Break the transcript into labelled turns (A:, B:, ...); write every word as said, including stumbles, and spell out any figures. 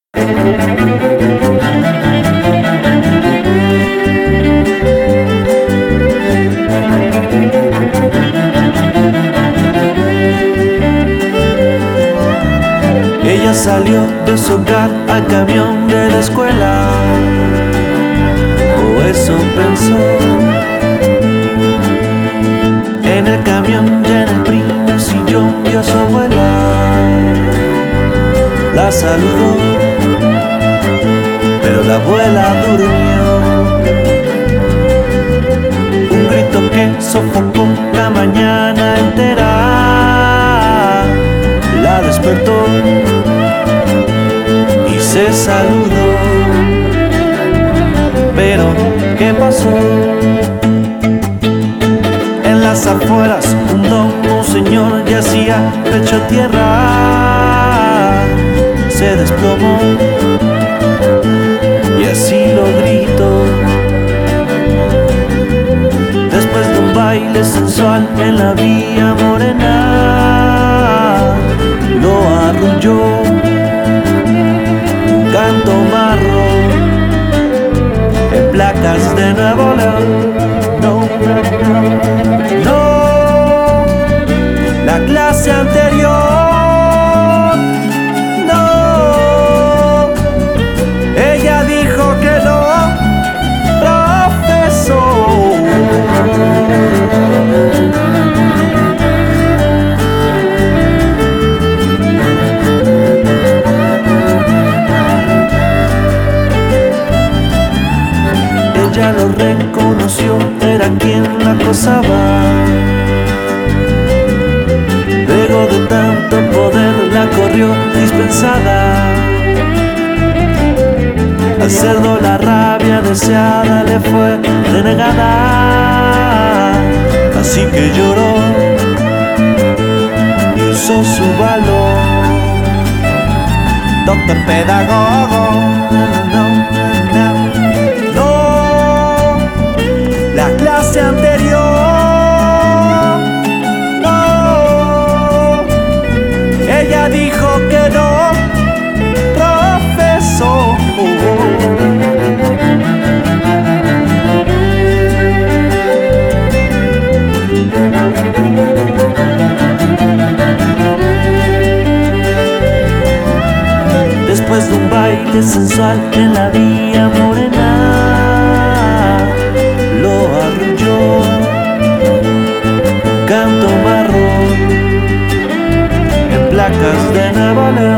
A: Ella salió de su hogar al camión de la escuela, o eso pensó. En el camión ya en el primer sillón vio a su abuela, la saludó, pero la abuela durmió. Un grito que sofocó la mañana entera la despertó y se saludó. Pero ¿qué pasó? En las afueras un don, un señor yacía pecho a tierra, se desplomó y así lo gritó. Después de un baile sensual en la Vía Morena, lo arrulló un canto marro en placas de Nuevo León. No, no, no, no, la clase anterior, no, ella dijo que no, profesor. Ella lo reconoció, era quien la acosaba. Luego de tanto poder la corrió dispensada. Al cerdo la rabia deseada le fue denegada, así que lloró y usó su valor. Doctor pedagogo, no, no, no, no, la clase anterior, no, ella dijo que no, profesor. Después de un baile sensual en la Vía Morena, lo arrulló un canto marrón en placas de Nuevo León.